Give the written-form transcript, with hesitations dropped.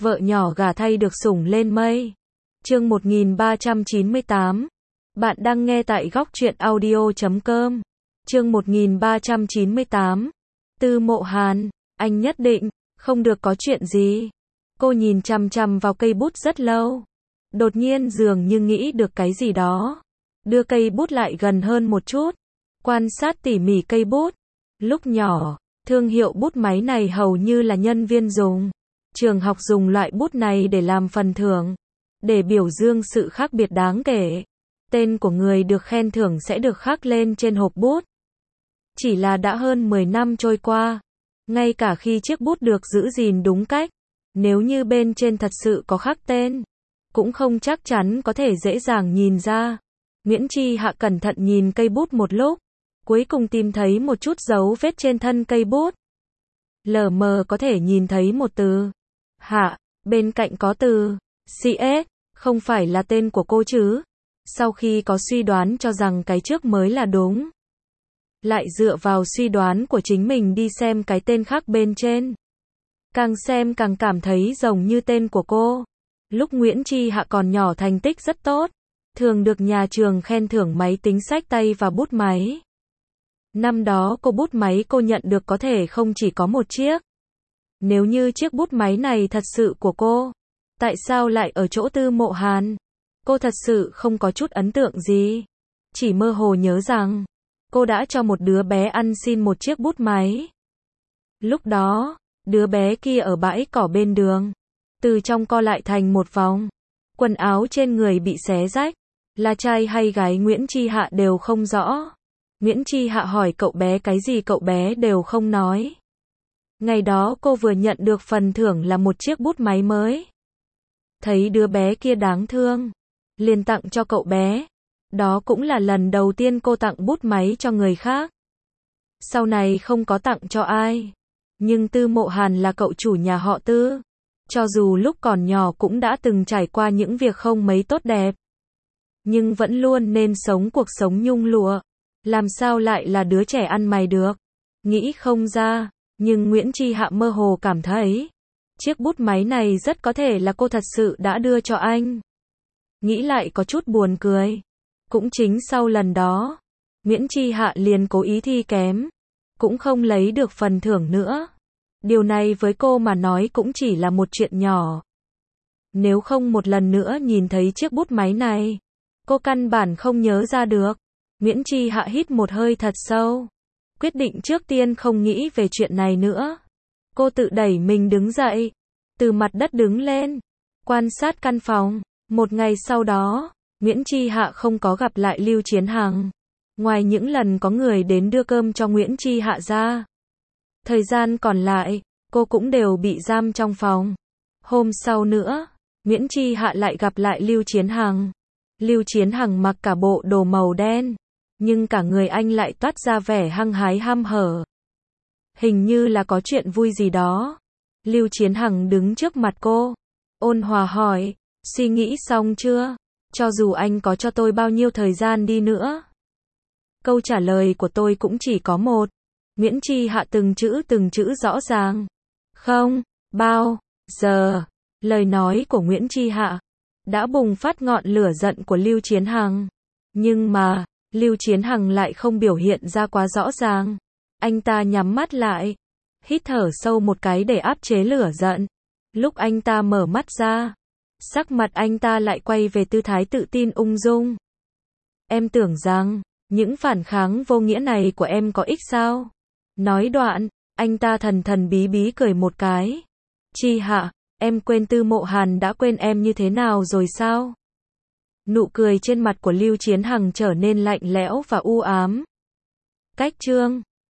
Vợ nhỏ gả thay được sủng lên mây. Chương 1398. Bạn đang nghe tại góc truyện audio.com. Chương 1398. Tư Mộ Hàn, anh nhất định không được có chuyện gì. Cô nhìn chằm chằm vào cây bút rất lâu. Đột nhiên dường như nghĩ được cái gì đó. Đưa cây bút lại gần hơn một chút. Quan sát tỉ mỉ cây bút. Lúc nhỏ, thương hiệu bút máy này hầu như là nhân viên dùng. Trường học dùng loại bút này để làm phần thưởng. Để biểu dương sự khác biệt đáng kể. Tên của người được khen thưởng sẽ được khắc lên trên hộp bút. Chỉ là đã hơn 10 năm trôi qua. Ngay cả khi chiếc bút được giữ gìn đúng cách. Nếu như bên trên thật sự có khắc tên. Cũng không chắc chắn có thể dễ dàng nhìn ra. Nguyễn Chi Hạ cẩn thận nhìn cây bút một lúc. Cuối cùng tìm thấy một chút dấu vết trên thân cây bút. Lờ mờ có thể nhìn thấy một từ. Hạ, bên cạnh có từ CS, không phải là tên của cô chứ. Sau khi có suy đoán cho rằng cái trước mới là đúng. Lại dựa vào suy đoán của chính mình đi xem cái tên khác bên trên. Càng xem càng cảm thấy giống như tên của cô. Lúc Nguyễn Chi Hạ còn nhỏ thành tích rất tốt. Thường được nhà trường khen thưởng máy tính xách tay và bút máy. Năm đó bút máy cô nhận được có thể không chỉ có một chiếc. Nếu như chiếc bút máy này thật sự của cô, tại sao lại ở chỗ Tư Mộ Hàn? Cô thật sự không có chút ấn tượng gì. Chỉ mơ hồ nhớ rằng, cô đã cho một đứa bé ăn xin một chiếc bút máy. Lúc đó, đứa bé kia ở bãi cỏ bên đường. Từ trong co lại thành một vòng. Quần áo trên người bị xé rách. Là trai hay gái Nguyễn Chi Hạ đều không rõ. Nguyễn Chi Hạ hỏi cậu bé cái gì cậu bé đều không nói. Ngày đó cô vừa nhận được phần thưởng là một chiếc bút máy mới. Thấy đứa bé kia đáng thương. Liền tặng cho cậu bé. Đó cũng là lần đầu tiên cô tặng bút máy cho người khác. Sau này không có tặng cho ai. Nhưng Tư Mộ Hàn là cậu chủ nhà họ Tư. Cho dù lúc còn nhỏ cũng đã từng trải qua những việc không mấy tốt đẹp. Nhưng vẫn luôn nên sống cuộc sống nhung lụa. Làm sao lại là đứa trẻ ăn mày được. Nghĩ không ra. Nhưng Nguyễn Chi Hạ mơ hồ cảm thấy. Chiếc bút máy này rất có thể là cô thật sự đã đưa cho anh. Nghĩ lại có chút buồn cười. Cũng chính sau lần đó. Nguyễn Chi Hạ liền cố ý thi kém. Cũng không lấy được phần thưởng nữa. Điều này với cô mà nói cũng chỉ là một chuyện nhỏ. Nếu không một lần nữa nhìn thấy chiếc bút máy này. Cô căn bản không nhớ ra được. Nguyễn Chi Hạ hít một hơi thật sâu. Quyết định trước tiên không nghĩ về chuyện này nữa. Cô tự đẩy mình đứng dậy. Từ mặt đất đứng lên. Quan sát căn phòng. Một ngày sau đó, Nguyễn Chi Hạ không có gặp lại Lưu Chiến Hằng. Ngoài những lần có người đến đưa cơm cho Nguyễn Chi Hạ ra. Thời gian còn lại, cô cũng đều bị giam trong phòng. Hôm sau nữa, Nguyễn Chi Hạ lại gặp lại Lưu Chiến Hằng. Lưu Chiến Hằng mặc cả bộ đồ màu đen. Nhưng cả người anh lại toát ra vẻ hăng hái ham hở. Hình như là có chuyện vui gì đó. Lưu Chiến Hằng đứng trước mặt cô. Ôn hòa hỏi, suy nghĩ xong chưa? Cho dù anh có cho tôi bao nhiêu thời gian đi nữa. Câu trả lời của tôi cũng chỉ có một. Nguyễn Chi Hạ từng chữ rõ ràng. Không, bao giờ. Lời nói của Nguyễn Chi Hạ đã bùng phát ngọn lửa giận của Lưu Chiến Hằng. Nhưng mà, Lưu Chiến Hằng lại không biểu hiện ra quá rõ ràng. Anh ta nhắm mắt lại. Hít thở sâu một cái để áp chế lửa giận. Lúc anh ta mở mắt ra. Sắc mặt anh ta lại quay về tư thái tự tin ung dung. Em tưởng rằng, những phản kháng vô nghĩa này của em có ích sao? Nói đoạn, anh ta thần thần bí bí cười một cái. Chi Hạ, em quên Tư Mộ Hàn đã quên em như thế nào rồi sao? Nụ cười trên mặt của Lưu Chiến Hằng trở nên lạnh lẽo và u ám. Cách chương